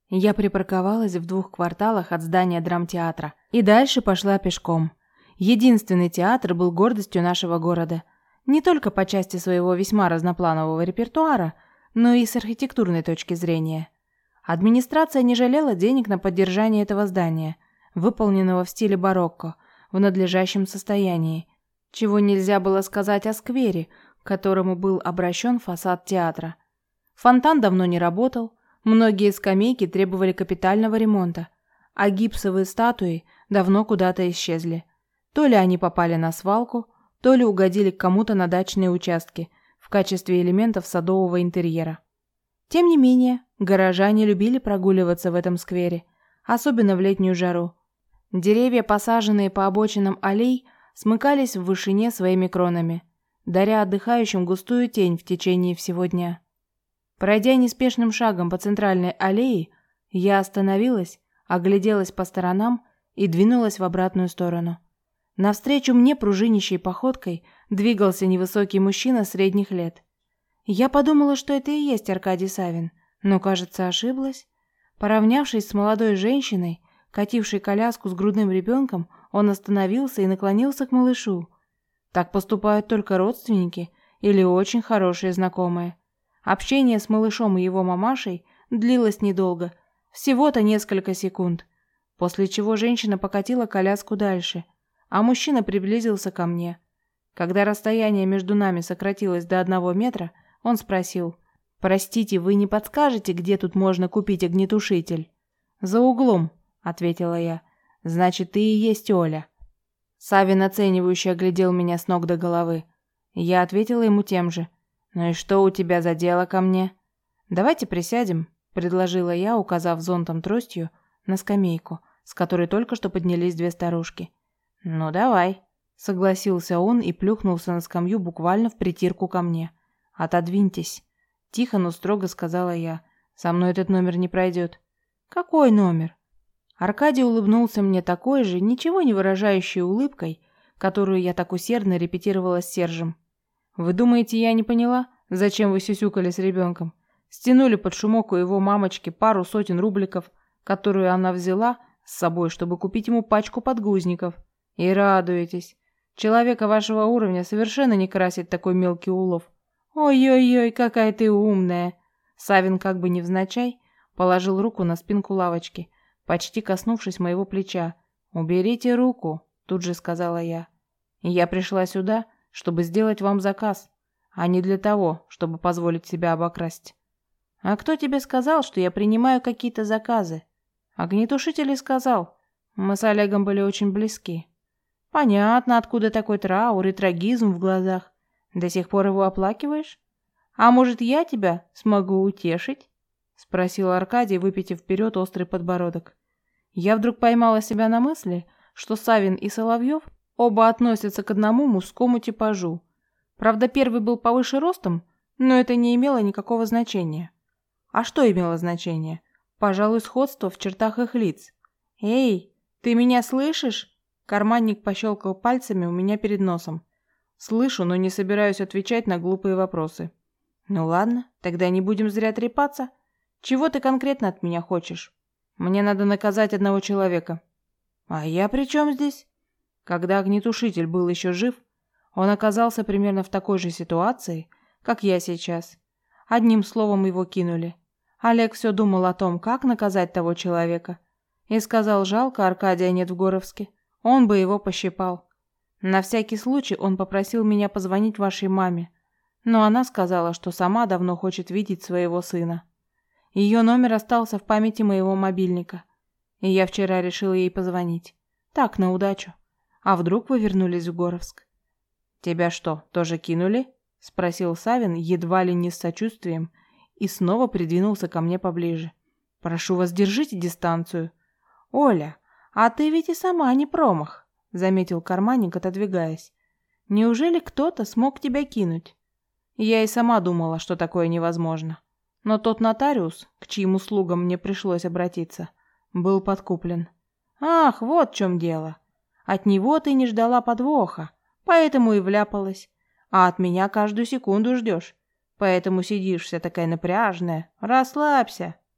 Я припарковалась в 2 кварталах от здания драмтеатра и дальше пошла пешком. Единственный театр был гордостью нашего города. Не только по части своего весьма разнопланового репертуара, но и с архитектурной точки зрения. Администрация не жалела денег на поддержание этого здания, выполненного в стиле барокко, в надлежащем состоянии, чего нельзя было сказать о сквере, к которому был обращен фасад театра. Фонтан давно не работал, многие скамейки требовали капитального ремонта, а гипсовые статуи давно куда-то исчезли. То ли они попали на свалку, то ли угодили к кому-то на дачные участки в качестве элементов садового интерьера. Тем не менее, горожане любили прогуливаться в этом сквере, особенно в летнюю жару. Деревья, посаженные по обочинам аллей, смыкались в вышине своими кронами, даря отдыхающим густую тень в течение всего дня. Пройдя неспешным шагом по центральной аллее, я остановилась, огляделась по сторонам и двинулась в обратную сторону. Навстречу мне пружинищей походкой двигался невысокий мужчина средних лет. Я подумала, что это и есть Аркадий Савин, но, кажется, ошиблась. Поравнявшись с молодой женщиной, катившей коляску с грудным ребенком, он остановился и наклонился к малышу. Так поступают только родственники или очень хорошие знакомые. Общение с малышом и его мамашей длилось недолго, всего-то несколько секунд, после чего женщина покатила коляску дальше, а мужчина приблизился ко мне. Когда расстояние между нами сократилось до 1 метра, он спросил: «Простите, вы не подскажете, где тут можно купить огнетушитель?» «За углом», — ответила я. «Значит, ты и есть Оля». Савин оценивающе оглядел меня с ног до головы. Я ответила ему тем же. «Ну и что у тебя за дело ко мне?» «Давайте присядем», — предложила я, указав зонтом тростью на скамейку, с которой только что поднялись 2 старушки. «Ну давай», — согласился он и плюхнулся на скамью буквально в притирку ко мне. «Отодвиньтесь», — тихо, но строго сказала я. «Со мной этот номер не пройдет». «Какой номер?» Аркадий улыбнулся мне такой же, ничего не выражающей улыбкой, которую я так усердно репетировала с Сержем. «Вы думаете, я не поняла, зачем вы сюсюкали с ребенком? Стянули под шумок у его мамочки пару сотен рубликов, которую она взяла с собой, чтобы купить ему пачку подгузников. И радуетесь. Человека вашего уровня совершенно не красит такой мелкий улов. Ой-ой-ой, какая ты умная!» Савин как бы невзначай положил руку на спинку лавочки, почти коснувшись моего плеча. «Уберите руку», — тут же сказала я. «Я пришла сюда, чтобы сделать вам заказ, а не для того, чтобы позволить себя обокрасть». «А кто тебе сказал, что я принимаю какие-то заказы?» «Огнетушитель и сказал. Мы с Олегом были очень близки». «Понятно, откуда такой траур и трагизм в глазах. До сих пор его оплакиваешь? А может, я тебя смогу утешить?» — спросил Аркадий, выпитив вперед острый подбородок. Я вдруг поймала себя на мысли, что Савин и Соловьев оба относятся к одному мужскому типажу. Правда, первый был повыше ростом, но это не имело никакого значения. А что имело значение? Пожалуй, сходство в чертах их лиц. «Эй, ты меня слышишь?» Карманник пощелкал пальцами у меня перед носом. «Слышу, но не собираюсь отвечать на глупые вопросы». «Ну ладно, тогда не будем зря трепаться. Чего ты конкретно от меня хочешь?» «Мне надо наказать одного человека». «А я при чем здесь?» Когда огнетушитель был еще жив, он оказался примерно в такой же ситуации, как я сейчас. Одним словом, его кинули. Олег все думал о том, как наказать того человека. И сказал: «Жалко, Аркадия нет в Горовске. Он бы его пощипал». На всякий случай он попросил меня позвонить вашей маме, но она сказала, что сама давно хочет видеть своего сына. Ее номер остался в памяти моего мобильника, и я вчера решила ей позвонить. Так, на удачу. А вдруг вы вернулись в Горовск? «Тебя что, тоже кинули?» — спросил Савин едва ли не с сочувствием и снова придвинулся ко мне поближе. «Прошу вас, держите дистанцию». «Оля, а ты ведь и сама не промах», — заметил карманник, отодвигаясь. «Неужели кто-то смог тебя кинуть?» Я и сама думала, что такое невозможно. Но тот нотариус, к чьим услугам мне пришлось обратиться, был подкуплен. «Ах, вот в чем дело. От него ты не ждала подвоха, поэтому и вляпалась. А от меня каждую секунду ждешь, поэтому сидишь вся такая напряжная. Расслабься».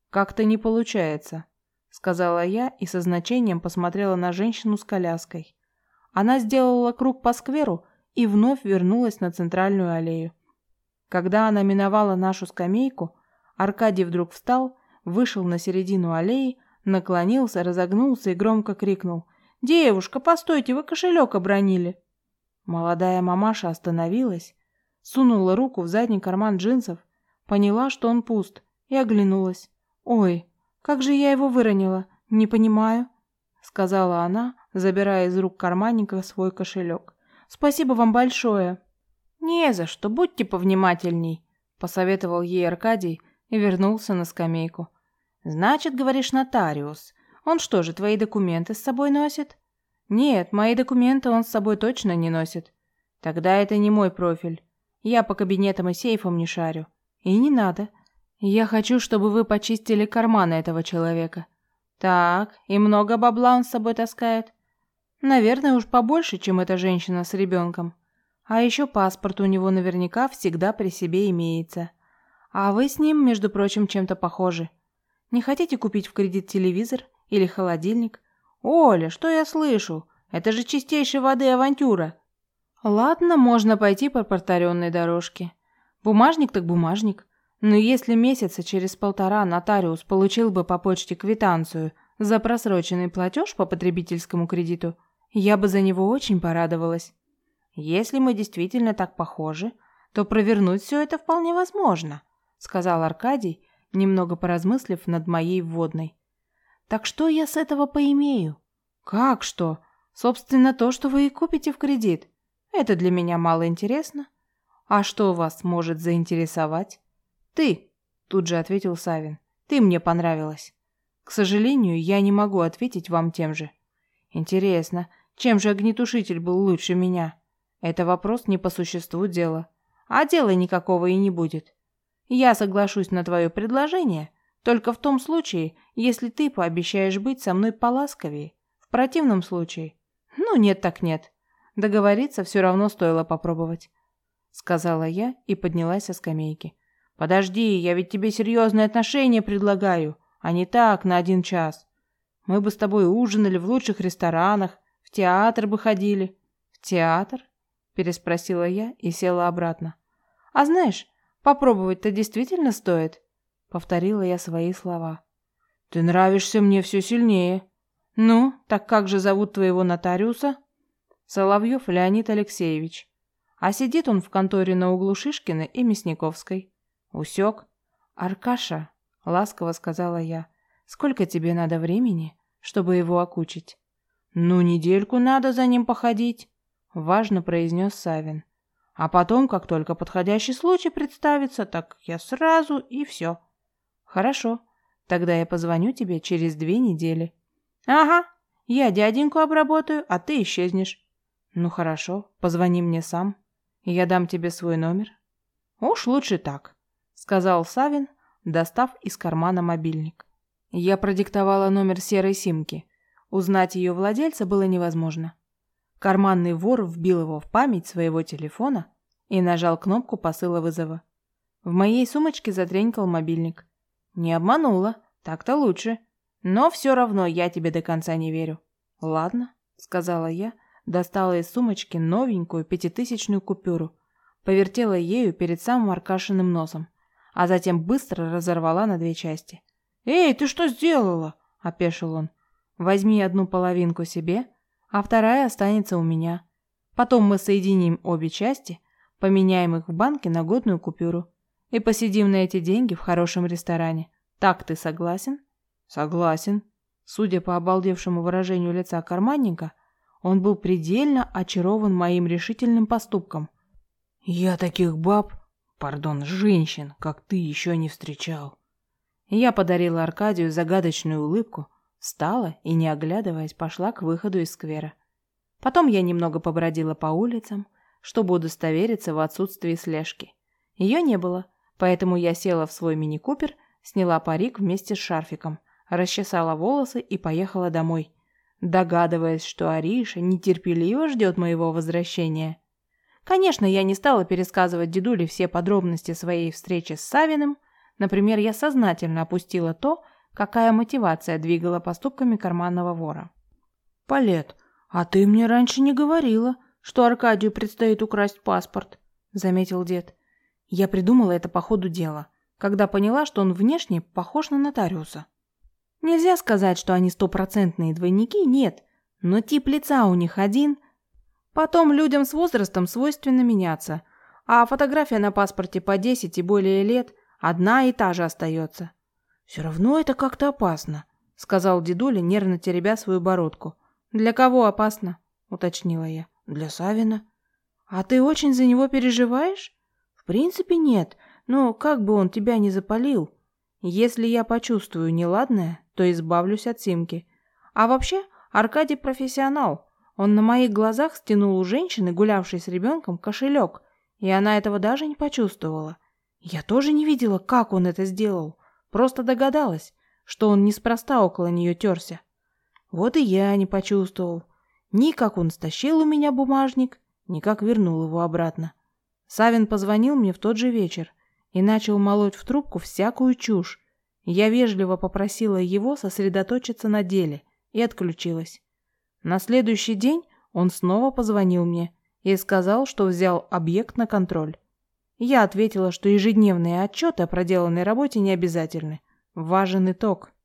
«Как-то не получается», — сказала я и со значением посмотрела на женщину с коляской. Она сделала круг по скверу и вновь вернулась на центральную аллею. Когда она миновала нашу скамейку, Аркадий вдруг встал, вышел на середину аллеи, наклонился, разогнулся и громко крикнул: «Девушка, постойте, вы кошелек обронили!» Молодая мамаша остановилась, сунула руку в задний карман джинсов, поняла, что он пуст, и оглянулась. «Ой, как же я его выронила, не понимаю», — сказала она, забирая из рук карманника свой кошелек. «Спасибо вам большое». «Не за что, будьте повнимательней», — посоветовал ей Аркадий и вернулся на скамейку. «Значит, говоришь, нотариус. Он что же, твои документы с собой носит?» «Нет, мои документы он с собой точно не носит». «Тогда это не мой профиль. Я по кабинетам и сейфам не шарю». «И не надо. Я хочу, чтобы вы почистили карманы этого человека». «Так, и много бабла он с собой таскает?» «Наверное, уж побольше, чем эта женщина с ребенком. А еще паспорт у него наверняка всегда при себе имеется. А вы с ним, между прочим, чем-то похожи. Не хотите купить в кредит телевизор или холодильник?» «Оля, что я слышу? Это же чистейшей воды авантюра!» «Ладно, можно пойти по протаренной дорожке. Бумажник так бумажник. Но если месяца через 1,5 нотариус получил бы по почте квитанцию за просроченный платеж по потребительскому кредиту, я бы за него очень порадовалась. Если мы действительно так похожи, то провернуть все это вполне возможно», — сказал Аркадий, немного поразмыслив над моей вводной. «Так что я с этого поимею?» «Как что? Собственно, то, что вы и купите в кредит. Это для меня мало интересно. А что вас может заинтересовать?» «Ты», — тут же ответил Савин. «Ты мне понравилась. К сожалению, я не могу ответить вам тем же». «Интересно, чем же огнетушитель был лучше меня?» «Это вопрос не по существу дела. А дела никакого и не будет. Я соглашусь на твое предложение только в том случае, если ты пообещаешь быть со мной поласковее. В противном случае... Ну, нет так нет. Договориться все равно стоило попробовать», — сказала я и поднялась со скамейки. «Подожди, я ведь тебе серьезные отношения предлагаю, а не так, на 1 час. Мы бы с тобой ужинали в лучших ресторанах, в театр бы ходили». «В театр?» — переспросила я и села обратно. «А знаешь, попробовать-то действительно стоит», — повторила я свои слова. «Ты нравишься мне все сильнее. Ну, так как же зовут твоего нотариуса?» «Соловьев Леонид Алексеевич. А сидит он в конторе на углу Шишкина и Мясниковской». «Усек?» «Аркаша», — ласково сказала я, — «сколько тебе надо времени, чтобы его окучить?» «Ну, недельку надо за ним походить», — важно произнес Савин. «А потом, как только подходящий случай представится, так я сразу и все». «Хорошо, тогда я позвоню тебе через 2 недели». «Ага, я дяденьку обработаю, а ты исчезнешь». «Ну хорошо, позвони мне сам. Я дам тебе свой номер». «Уж лучше так», — сказал Савин, достав из кармана мобильник. Я продиктовала номер серой симки. Узнать ее владельца было невозможно. Карманный вор вбил его в память своего телефона и нажал кнопку посыла вызова. В моей сумочке затренькал мобильник. «Не обманула, так-то лучше. Но все равно я тебе до конца не верю». «Ладно», — сказала я, достала из сумочки новенькую 5000-ную купюру, повертела ею перед самым Аркашиным носом, а затем быстро разорвала на 2 части. «Эй, ты что сделала?» — опешил он. «Возьми одну половинку себе, а вторая останется у меня. Потом мы соединим обе части, поменяем их в банке на годную купюру и посидим на эти деньги в хорошем ресторане. Так ты согласен?» «Согласен». Судя по обалдевшему выражению лица карманника, он был предельно очарован моим решительным поступком. «Я таких женщин, как ты, еще не встречал». Я подарила Аркадию загадочную улыбку, встала и, не оглядываясь, пошла к выходу из сквера. Потом я немного побродила по улицам, чтобы удостовериться в отсутствии слежки. Ее не было, поэтому я села в свой мини-купер, сняла парик вместе с шарфиком, расчесала волосы и поехала домой, догадываясь, что Ариша нетерпеливо ждет моего возвращения. Конечно, я не стала пересказывать дедуле все подробности своей встречи с Савиным, Например, я сознательно опустила то, какая мотивация двигала поступками карманного вора. «Палет, а ты мне раньше не говорила, что Аркадию предстоит украсть паспорт», — заметил дед. Я придумала это по ходу дела, когда поняла, что он внешне похож на нотариуса. Нельзя сказать, что они стопроцентные двойники, нет, но тип лица у них один. Потом людям с возрастом свойственно меняться, а фотография на паспорте по 10 и более лет одна и та же остается. «Все равно это как-то опасно», — сказал дедуля, нервно теребя свою бородку. «Для кого опасно?» — уточнила я. «Для Савина». «А ты очень за него переживаешь?» «В принципе, нет, но как бы он тебя не запалил. Если я почувствую неладное, то избавлюсь от Симки. А вообще, Аркадий профессионал. Он на моих глазах стянул у женщины, гулявшей с ребенком, кошелек, и она этого даже не почувствовала. Я тоже не видела, как он это сделал, просто догадалась, что он неспроста около нее терся. Вот и я не почувствовал. Ни как он стащил у меня бумажник, ни как вернул его обратно. Савин позвонил мне в тот же вечер и начал молоть в трубку всякую чушь. Я вежливо попросила его сосредоточиться на деле и отключилась. На следующий день он снова позвонил мне и сказал, что взял объект на контроль. Я ответила, что ежедневные отчеты о проделанной работе не обязательны. Важен итог.